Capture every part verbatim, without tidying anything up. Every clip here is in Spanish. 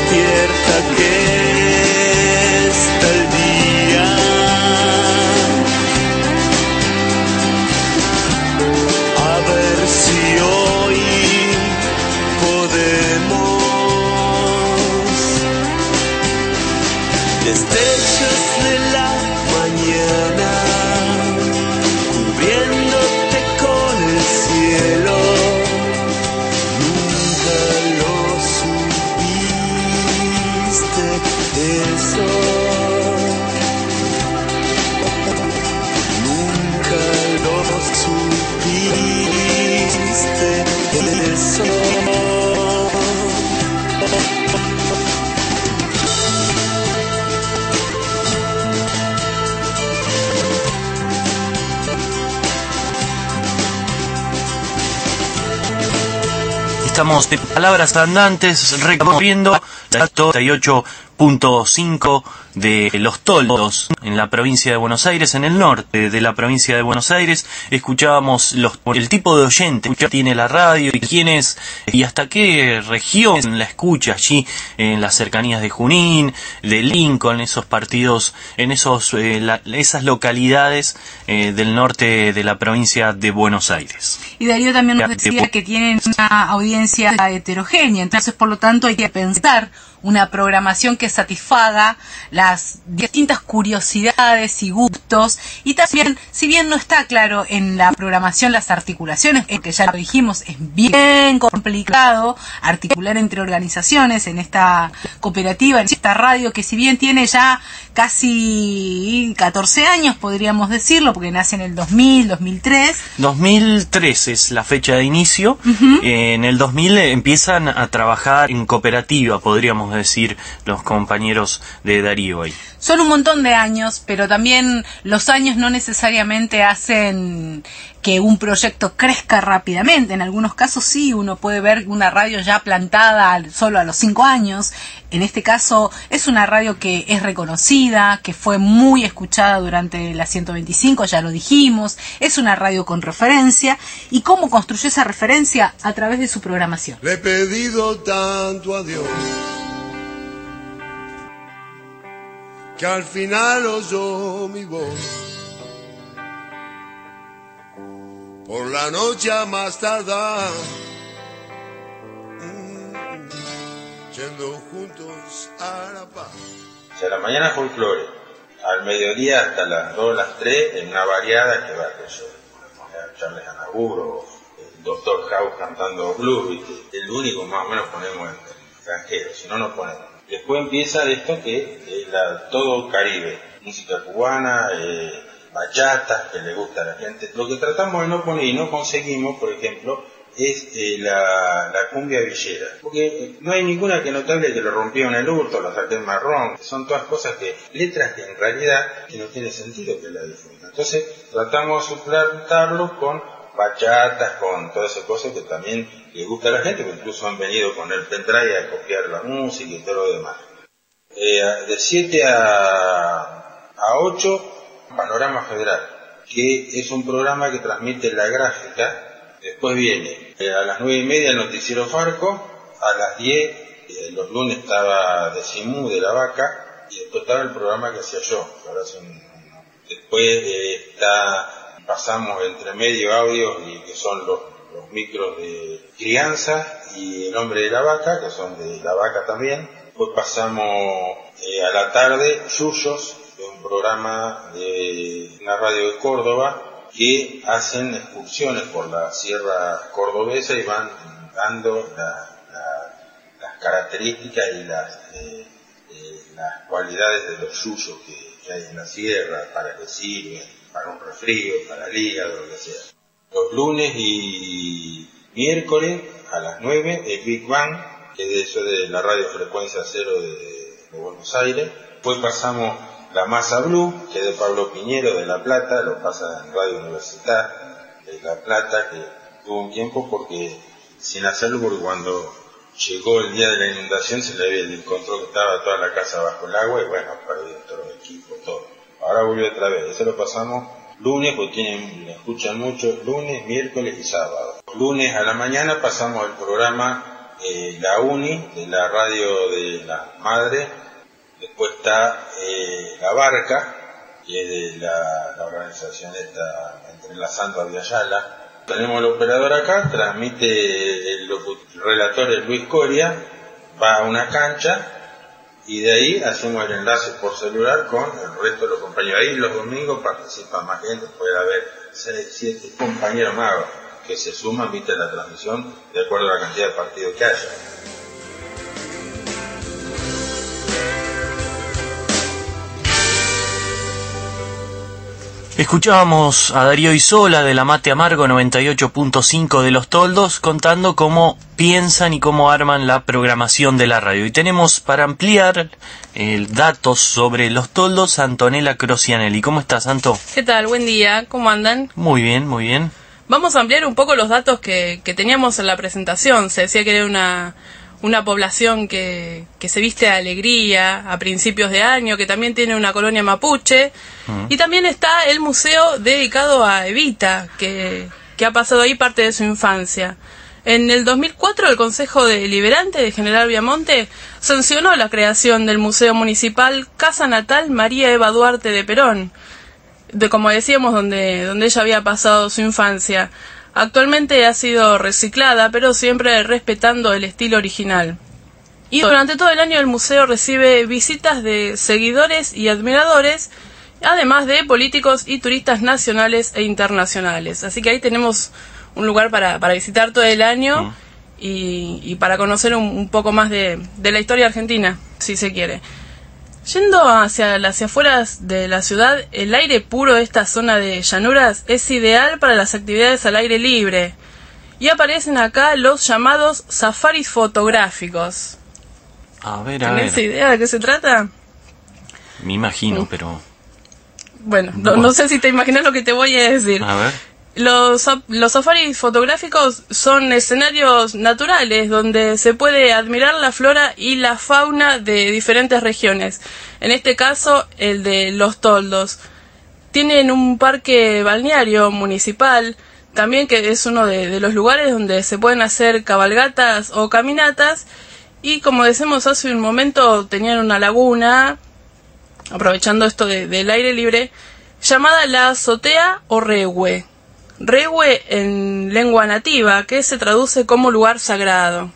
despierta que está el día. A ver si hoy podemos. Destellos de la mañana cubriéndote con el cielo. Nunca lo supiste eso. Nunca lo supiste eso. Estamos de palabras andantes recorriendo la treinta y ocho punto cinco de Los Toldos en la provincia de Buenos Aires, en el norte de la provincia de Buenos Aires. Escuchábamos los, el tipo de oyente que tiene la radio y quién es y hasta qué región la escucha allí en las cercanías de Junín, de Lincoln, esos partidos, en esos eh, la, esas localidades eh, del norte de la provincia de Buenos Aires. Y Darío también nos decía que tienen una audiencia heterogénea, entonces por lo tanto hay que pensar una programación que satisfaga las distintas curiosidades y gustos, y también, si bien no está claro en la programación las articulaciones, que ya lo dijimos, es bien complicado articular entre organizaciones en esta cooperativa, en esta radio que si bien tiene ya casi catorce años, podríamos decirlo, porque nace en el dos mil, dos mil tres. dos mil tres es la fecha de inicio. Uh-huh. Eh, en el dos mil empiezan a trabajar en cooperativa, podríamos decir, los compañeros de Darío ahí. Son un montón de años, pero también los años no necesariamente hacen que un proyecto crezca rápidamente. En algunos casos sí, uno puede ver una radio ya plantada solo a los cinco años. En este caso es una radio que es reconocida, que fue muy escuchada durante la ciento veinticinco, ya lo dijimos. Es una radio con referencia. ¿Y cómo construyó esa referencia? A través de su programación. Le he pedido tanto a Dios que al final oyó mi voz. Por la noche a más tardar, mm, yendo juntos a la paz. O sea, a la mañana folclore, al mediodía hasta las dos, las tres, en una variada que va a poner Charles Anaburo, el doctor House cantando blues, ¿viste? El único más o menos ponemos en extranjero, si no nos ponemos. Después empieza esto que es la, todo Caribe, música cubana, eh, bachatas que le gusta a la gente. Lo que tratamos de no poner y no conseguimos, por ejemplo, es eh, la, la cumbia villera. Porque no hay ninguna que notable que lo rompieron el hurto, lo saqué en marrón. Son todas cosas que, letras que en realidad que no tiene sentido que la difundan. Entonces tratamos de suplantarlos con bachatas, con todas esas cosas que también le gusta a la gente, que incluso han venido con el pendrive a copiar la música y todo lo demás. Eh, de siete a ocho, Panorama Federal, que es un programa que transmite la gráfica. Después viene eh, a las nueve y media el noticiero Farco, a las diez, eh, los lunes estaba Decimú de la Vaca, y después estaba el programa que hacía yo. Ahora son, después eh, está... pasamos entre medio audios y que son los, los micros de Crianza y El Hombre de la Vaca, que son de la Vaca también. Después pasamos eh, a la tarde Yuyos, que es un programa de una radio de Córdoba que hacen excursiones por la sierra cordobesa y van dando la, la, las características y las, eh, eh, las cualidades de los yuyos que, que hay en la sierra, para qué sirven, para un resfrío, para el hígado, lo que sea. Los lunes y miércoles a las nueve el Big Bang, que es de eso de la radio frecuencia cero de, de Buenos Aires. Después pasamos La Masa Blue, que es de Pablo Piñero de La Plata, lo pasa en Radio Universidad de La Plata, que tuvo un tiempo porque sin hacerlo, porque cuando llegó el día de la inundación se le había encontró que estaba toda la casa bajo el agua y bueno, perdió todos los equipos, todo. Ahora volvió otra vez, eso lo pasamos lunes, porque tienen, escuchan mucho, lunes, miércoles y sábado. Lunes a la mañana pasamos el programa eh, la UNI, de la radio de la madre, después está eh, La Barca, que es de la, la organización esta Entrelazando a Viayala. Tenemos el operador acá, transmite el, el relator es Luis Coria, va a una cancha y de ahí hacemos el enlace por celular con el resto de los compañeros. Ahí los domingos participa más gente, puede haber seis, siete compañeros más que se suman, viste, la transmisión de acuerdo a la cantidad de partidos que haya. Escuchábamos a Darío Isola de la Mate Amargo noventa y ocho punto cinco de Los Toldos contando cómo piensan y cómo arman la programación de la radio. Y tenemos para ampliar eh, datos sobre Los Toldos a Antonella Crocianelli. ¿Cómo estás, Anto? ¿Qué tal? Buen día. ¿Cómo andan? Muy bien, muy bien. Vamos a ampliar un poco los datos que, que teníamos en la presentación. Se decía que era una... una población que, que se viste de alegría a principios de año, que también tiene una colonia mapuche, uh-huh. Y también está el museo dedicado a Evita, que, que ha pasado ahí parte de su infancia. En el dos mil cuatro el Consejo Deliberante de General Viamonte sancionó la creación del Museo Municipal Casa Natal María Eva Duarte de Perón, de, como decíamos, donde, donde ella había pasado su infancia. Actualmente ha sido reciclada, pero siempre respetando el estilo original. Y durante todo el año el museo recibe visitas de seguidores y admiradores, además de políticos y turistas nacionales e internacionales. Así que ahí tenemos un lugar para, para visitar todo el año mm. y, y para conocer un, un poco más de, de la historia argentina, si se quiere. Yendo hacia las afueras de la ciudad, el aire puro de esta zona de llanuras es ideal para las actividades al aire libre. Y aparecen acá los llamados safaris fotográficos. A ver, a ¿Tenés ver. idea de qué se trata? Me imagino, Mm. pero... Bueno, no, no sé si te imaginas lo que te voy a decir. A ver. Los, los safaris fotográficos son escenarios naturales donde se puede admirar la flora y la fauna de diferentes regiones. En este caso, el de Los Toldos. Tienen un parque balneario municipal, también que es uno de, de los lugares donde se pueden hacer cabalgatas o caminatas. Y como decimos hace un momento, tenían una laguna, aprovechando esto de, del aire libre, llamada la azotea o rehue. Rehue en lengua nativa, que se traduce como lugar sagrado.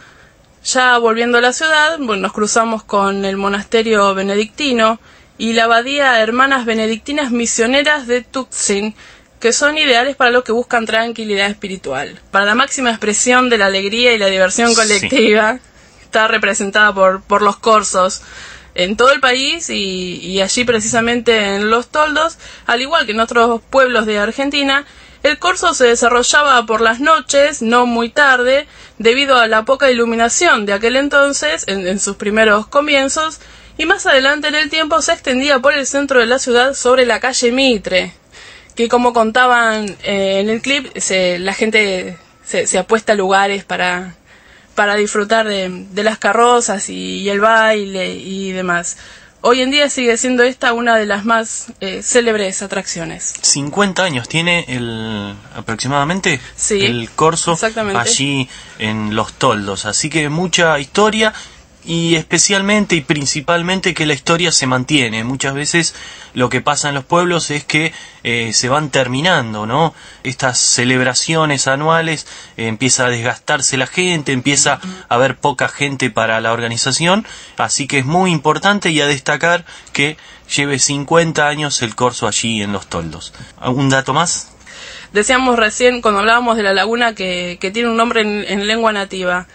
Ya volviendo a la ciudad, bueno, nos cruzamos con el monasterio benedictino y la abadía Hermanas Benedictinas Misioneras de Tutzin, que son ideales para los que buscan tranquilidad espiritual. Para la máxima expresión de la alegría y la diversión colectiva, sí. Está representada por, por los corsos en todo el país y, y allí precisamente en Los Toldos, al igual que en otros pueblos de Argentina. El corso se desarrollaba por las noches, no muy tarde, debido a la poca iluminación de aquel entonces, en, en sus primeros comienzos, y más adelante en el tiempo se extendía por el centro de la ciudad sobre la calle Mitre, que como contaban eh, en el clip, se, la gente se, se apuesta a lugares para, para disfrutar de, de las carrozas y, y el baile y demás. Hoy en día sigue siendo esta una de las más eh, célebres atracciones. cincuenta años tiene el aproximadamente sí, el corso exactamente. Allí en Los Toldos. Así que mucha historia y especialmente y principalmente que la historia se mantiene. Muchas veces lo que pasa en los pueblos es que eh, se van terminando, ¿no? Estas celebraciones anuales, eh, empieza a desgastarse la gente, empieza a haber poca gente para la organización, así que es muy importante y a destacar que lleve cincuenta años el corso allí en Los Toldos. ¿Algún dato más? Decíamos recién, cuando hablábamos de la laguna, que, que tiene un nombre en, en lengua nativa.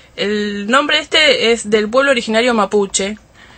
El nombre este es del pueblo originario mapuche,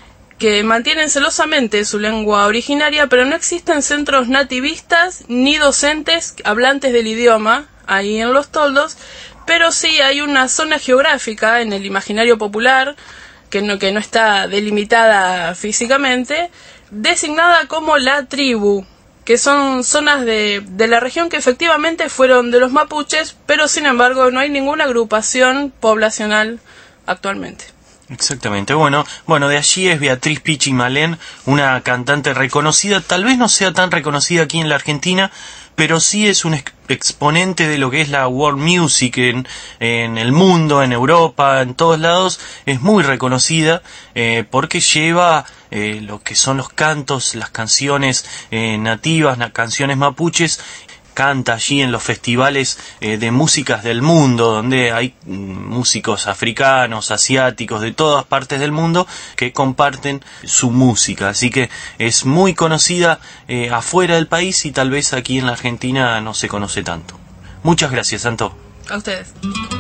que mantienen celosamente su lengua originaria, pero no existen centros nativistas ni docentes hablantes del idioma ahí en Los Toldos, pero sí hay una zona geográfica en el imaginario popular, que no, que no está delimitada físicamente, designada como la tribu, que son zonas de, de la región que efectivamente fueron de los mapuches, pero sin embargo no hay ninguna agrupación poblacional actualmente. Exactamente, bueno, bueno, de allí es Beatriz Pichi Malén, una cantante reconocida, tal vez no sea tan reconocida aquí en la Argentina, pero sí es un ex exponente de lo que es la world music en, en el mundo, en Europa, en todos lados. Es muy reconocida eh, porque lleva eh, lo que son los cantos, las canciones eh, nativas, las canciones mapuches. Canta allí en los festivales eh, de músicas del mundo, donde hay mm, músicos africanos, asiáticos, de todas partes del mundo que comparten su música. Así que es muy conocida eh, afuera del país y tal vez aquí en la Argentina no se conoce tanto. Muchas gracias, Santo. A ustedes.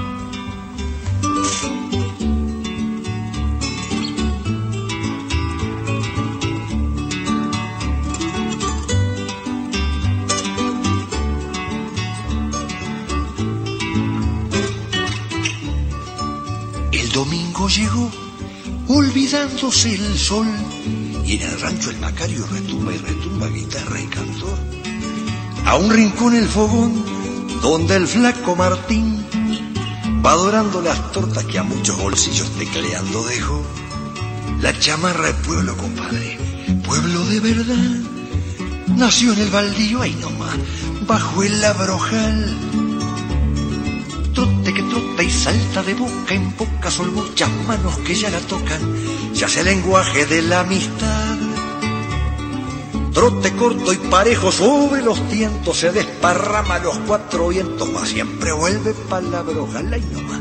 El domingo llegó, olvidándose el sol, y en el rancho el Macario retumba y retumba guitarra y cantor. A un rincón el fogón, donde el flaco Martín va adorando las tortas que a muchos bolsillos tecleando dejó. La chamarra es pueblo, compadre, pueblo de verdad. Nació en el baldío, ahí nomás, bajo el labrojal. Trote que trota y salta de boca en boca, son muchas manos que ya la tocan, se hace el lenguaje de la amistad. Trote corto y parejo sobre los tientos, se desparrama los cuatro vientos, mas siempre vuelve palabra, ojalá y no más.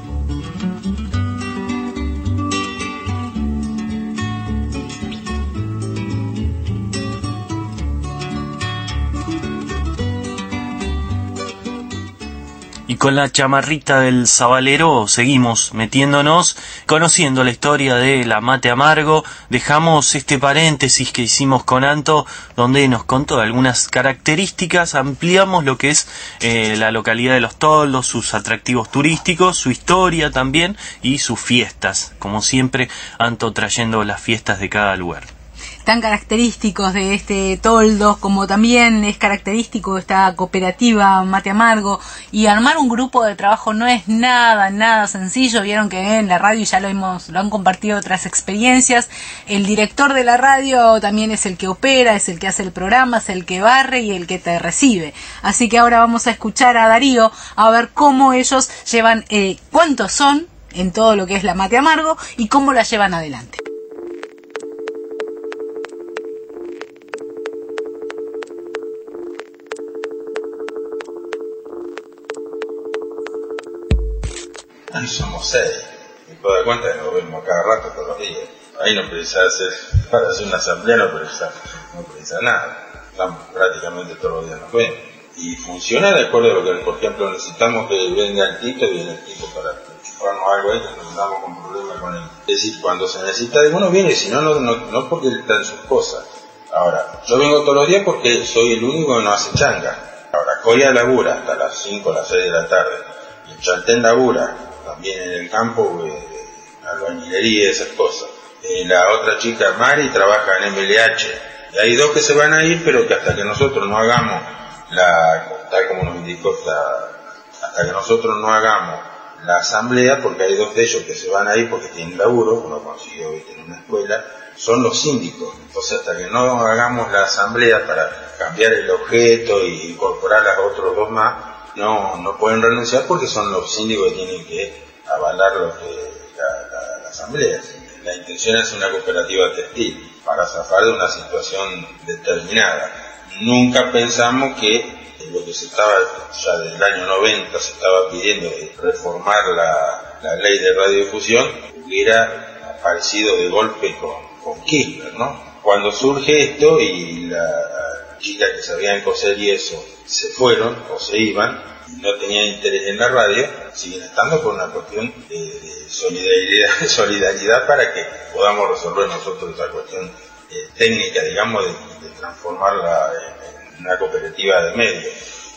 Y con la chamarrita del sabalero seguimos metiéndonos, conociendo la historia de la mate amargo. Dejamos este paréntesis que hicimos con Anto, donde nos contó algunas características, ampliamos lo que es eh, la localidad de Los Toldos, sus atractivos turísticos, su historia también y sus fiestas. Como siempre, Anto trayendo las fiestas de cada lugar. Tan característicos de este Toldos, como también es característico esta cooperativa Mate Amargo, y armar un grupo de trabajo no es nada, nada sencillo. Vieron que en la radio ya lo hemos, lo han compartido otras experiencias. El director de la radio también es el que opera, es el que hace el programa, es el que barre y el que te recibe. Así que ahora vamos a escuchar a Darío a ver cómo ellos llevan, eh, cuántos son en todo lo que es la Mate Amargo y cómo la llevan adelante. Somos seis. Me puedo dar cuenta que nos vemos cada rato, todos los días. Ahí no precisa hacer, para hacer una asamblea no precisa, no precisa nada. Estamos prácticamente todos los días nos vemos. Y funciona de acuerdo a lo que, por ejemplo, necesitamos que venga el Tito, y viene el Tito para chuparnos algo ahí, que nos andamos con problemas con él. Es decir, cuando se necesita de uno viene, si no, no, no, no porque él está en sus cosas. Ahora, yo vengo todos los días porque soy el único que no hace changa. Ahora, Coria labura hasta las cinco, las seis de la tarde. Y el Chaltén labura también en el campo, eh, albañilería y esas cosas. Eh, la otra chica, Mari, trabaja en M L H. Y hay dos que se van a ir, pero que hasta que nosotros no hagamos la, tal como nos indicó, la, hasta que nosotros no hagamos la asamblea, porque hay dos de ellos que se van a ir porque tienen laburo, uno consiguió en una escuela, son los síndicos. Entonces, hasta que no hagamos la asamblea para cambiar el objeto y incorporar a los otros dos más, no no pueden renunciar, porque son los síndicos que tienen que avalar lo que la, la, la asamblea. La intención es una cooperativa textil para zafar de una situación determinada. Nunca pensamos que lo que se estaba, ya desde el año noventa se estaba pidiendo de reformar la, la ley de radiodifusión, hubiera aparecido de golpe con, con Kirchner, ¿no? Cuando surge esto y la chica que sabían coser y eso se fueron o se iban y no tenían interés en la radio, siguen estando por una cuestión de, de solidaridad, solidaridad para que podamos resolver nosotros esa cuestión eh, técnica, digamos, de, de transformarla en, en una cooperativa de medios.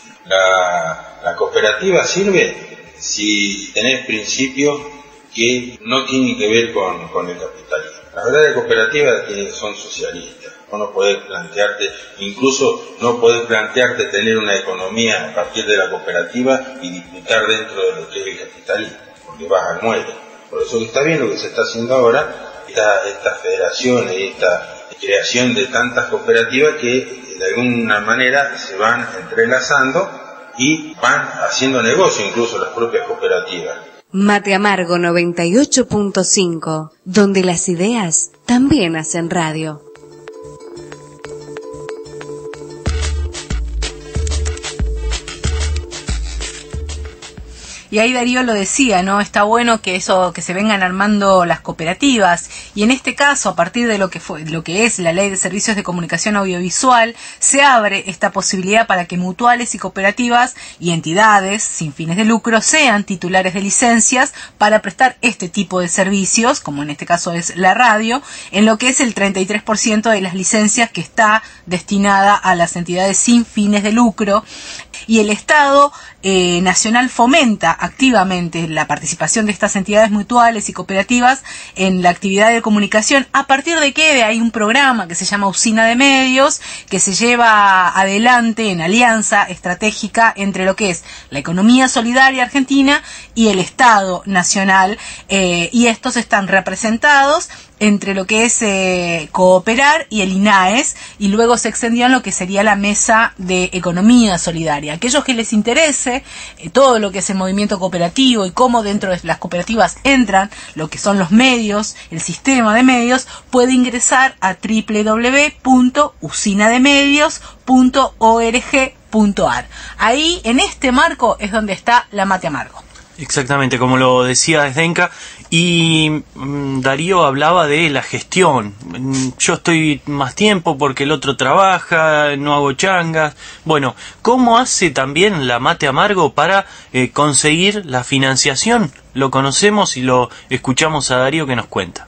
La, la cooperativa sirve si tenés principios que no tienen que ver con, con el capitalismo. La verdad, las cooperativas son socialistas. Vos no podés plantearte, incluso no podés plantearte tener una economía a partir de la cooperativa y disputar dentro de lo que es el capitalismo, porque vas al muelle. Por eso que está bien lo que se está haciendo ahora, esta, estas federaciones y esta creación de tantas cooperativas que que de alguna manera se van entrelazando y van haciendo negocio incluso las propias cooperativas. Mate Amargo noventa y ocho punto cinco, donde las ideas también hacen radio. Y ahí Darío lo decía, ¿no? Está bueno que eso, que se vengan armando las cooperativas, y en este caso, a partir de lo que fue, lo que es la Ley de Servicios de Comunicación Audiovisual, se abre esta posibilidad para que mutuales y cooperativas y entidades sin fines de lucro sean titulares de licencias para prestar este tipo de servicios, como en este caso es la radio, en lo que es el treinta y tres por ciento de las licencias que está destinada a las entidades sin fines de lucro. Y el Estado eh, Nacional fomenta activamente la participación de estas entidades mutuales y cooperativas en la actividad de comunicación, a partir de que hay un programa que se llama Usina de Medios, que se lleva adelante en alianza estratégica entre lo que es la economía solidaria argentina y el Estado Nacional, eh, y estos están representados entre lo que es eh, Cooperar y el INAES, y luego se extendió en lo que sería la Mesa de Economía Solidaria. Aquellos que les interese eh, todo lo que es el movimiento cooperativo y cómo dentro de las cooperativas entran lo que son los medios, el sistema de medios, puede ingresar a doble u doble u doble u punto usina de medios punto org punto a r. Ahí, en este marco, es donde está la Mate Amargo. Exactamente, como lo decía Zdenka, y mm, Darío hablaba de la gestión. Yo estoy más tiempo porque el otro trabaja, no hago changas. Bueno, ¿cómo hace también la Mate Amargo para eh, conseguir la financiación? Lo conocemos y lo escuchamos a Darío que nos cuenta.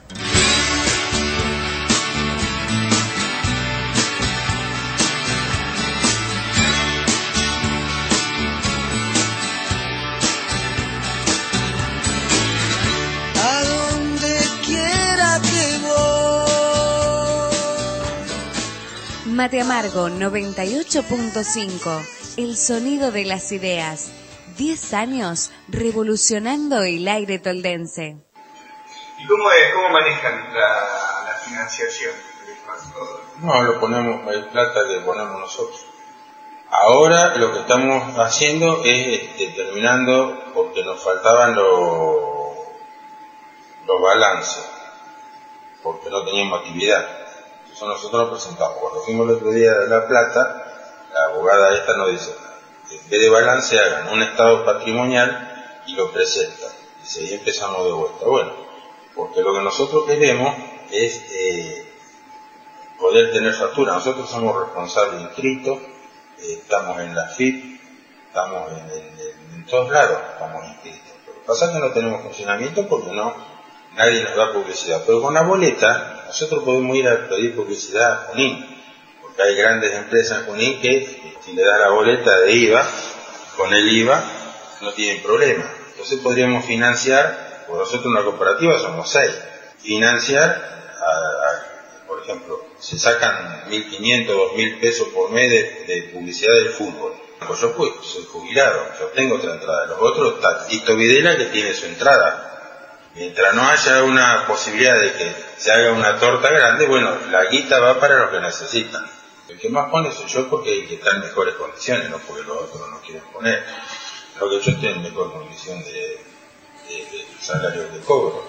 Mate Amargo noventa y ocho punto cinco, el sonido de las ideas. Diez años revolucionando el aire toldense. ¿Y cómo es? ¿Cómo manejan la, la financiación? No, lo ponemos, el plata que ponemos nosotros. Ahora lo que estamos haciendo es este, terminando, porque nos faltaban los, los balances, porque no teníamos actividad. Eso nosotros lo presentamos. Cuando fuimos el otro día de La Plata, la abogada esta nos dice, en vez de balance hagan un estado patrimonial y lo presentan. Y ahí empezamos de vuelta. Bueno, porque lo que nosotros queremos es eh, poder tener factura. Nosotros somos responsables inscritos, eh, estamos en la F I P, estamos en, en, en todos lados, estamos inscritos. Lo que pasa es que no tenemos funcionamiento porque no nadie nos da publicidad. Pero con la boleta nosotros podemos ir a pedir publicidad a Junín, porque hay grandes empresas en Junín que si le da la boleta de I V A, con el I V A no tienen problema. Entonces podríamos financiar, por nosotros una cooperativa somos seis, financiar, a, a, por ejemplo, se sacan mil quinientos, dos mil pesos por mes de, de publicidad del fútbol. Pues yo pues, soy jubilado, yo tengo otra entrada. Los otros está Tito Videla que tiene su entrada. Mientras no haya una posibilidad de que se haga una torta grande, bueno, la guita va para los que necesitan. El que más pone soy yo porque hay que estar en mejores condiciones, no porque los otros no quieren poner. Lo que yo estoy en mejor condición de, de, de salario de cobro.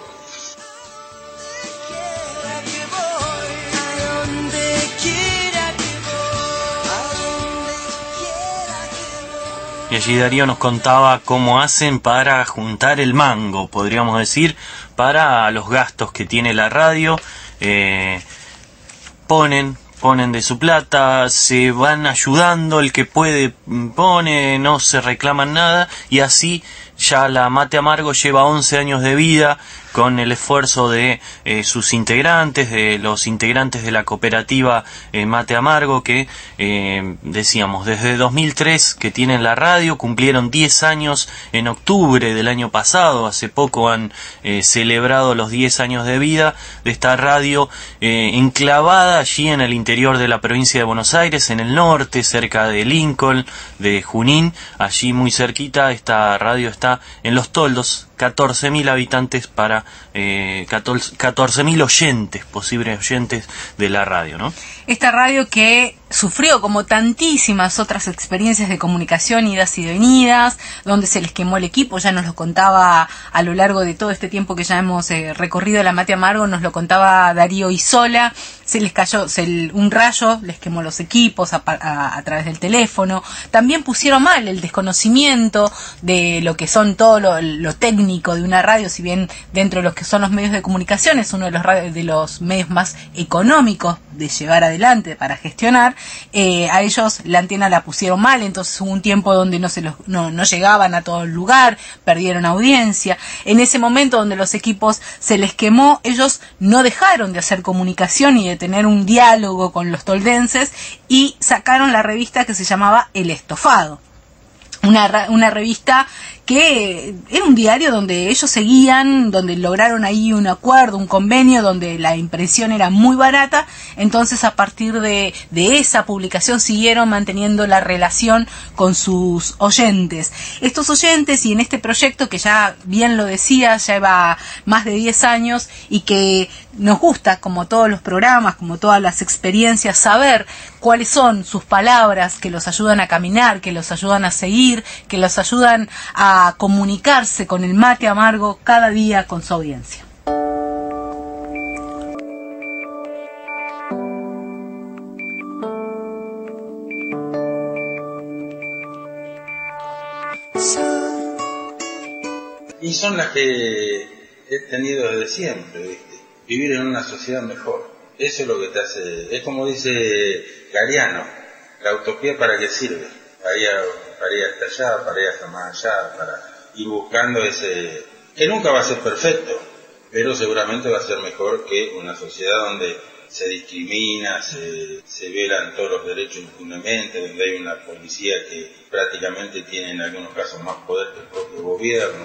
Y allí Darío nos contaba cómo hacen para juntar el mango, podríamos decir, para los gastos que tiene la radio. Eh, ponen, ponen de su plata, se van ayudando, el que puede pone, no se reclaman nada, y así ya la Mate Amargo lleva once años de vida con el esfuerzo de eh, sus integrantes, de los integrantes de la cooperativa eh, Mate Amargo, que eh, decíamos, desde dos mil tres que tienen la radio, cumplieron diez años en octubre del año pasado, hace poco han eh, celebrado los diez años de vida de esta radio eh, enclavada allí en el interior de la provincia de Buenos Aires, en el norte, cerca de Lincoln, de Junín, allí muy cerquita. Esta radio está en Los Toldos, catorce mil habitantes para eh, catorce mil oyentes, posibles oyentes de la radio, ¿no? Esta radio que sufrió como tantísimas otras experiencias de comunicación, idas y venidas, donde se les quemó el equipo. Ya nos lo contaba a lo largo de todo este tiempo que ya hemos eh, recorrido la Mate Amargo, nos lo contaba Darío Isola. Se les cayó se, un rayo, les quemó los equipos a, a, a través del teléfono. También pusieron mal el desconocimiento de lo que son todo lo, lo técnico de una radio, si bien dentro de los que son los medios de comunicación es uno de los, de los medios más económicos de llevar adelante para gestionar. Eh, a ellos la antena la pusieron mal, entonces hubo un tiempo donde no se los, no, no llegaban a todo el lugar, perdieron audiencia. En ese momento donde los equipos se les quemó, ellos no dejaron de hacer comunicación y de tener un diálogo con los toldenses y sacaron la revista que se llamaba El Estofado. Una, una revista que era un diario donde ellos seguían, donde lograron ahí un acuerdo, un convenio, donde la impresión era muy barata. Entonces a partir de, de esa publicación siguieron manteniendo la relación con sus oyentes. Estos oyentes, y en este proyecto que ya bien lo decía, lleva más de diez años y que nos gusta, como todos los programas, como todas las experiencias, saber cuáles son sus palabras que los ayudan a caminar, que los ayudan a seguir, que los ayudan a comunicarse con el mate amargo cada día con su audiencia. Y son las que he tenido desde siempre, ¿viste? Vivir en una sociedad mejor. Eso es lo que te hace, es como dice Gariano, la utopía para qué sirve, para ir, a, para ir hasta allá, para ir hasta más allá, para ir buscando ese, que nunca va a ser perfecto, pero seguramente va a ser mejor que una sociedad donde se discrimina, se, se violan todos los derechos impunemente, donde hay una policía que prácticamente tiene en algunos casos más poder que el propio gobierno.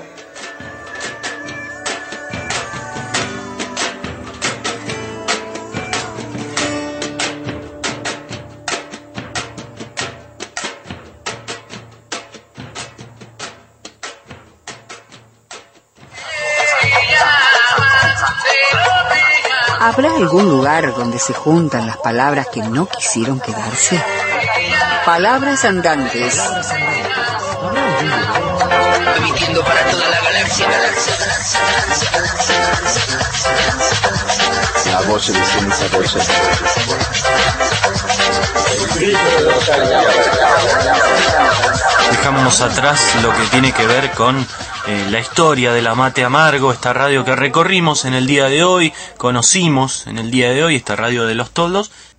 ¿Habrá algún lugar donde se juntan las palabras que no quisieron quedarse? Palabras andantes. Emitiendo para toda la galaxia, galaxia, galaxia, galaxia, galaxia, galaxia, galaxia. La voz de esa voz. Dejamos atrás lo que tiene que ver con eh, la historia de la Mate Amargo, esta radio que recorrimos en el día de hoy, conocimos en el día de hoy, esta radio de los Toldos.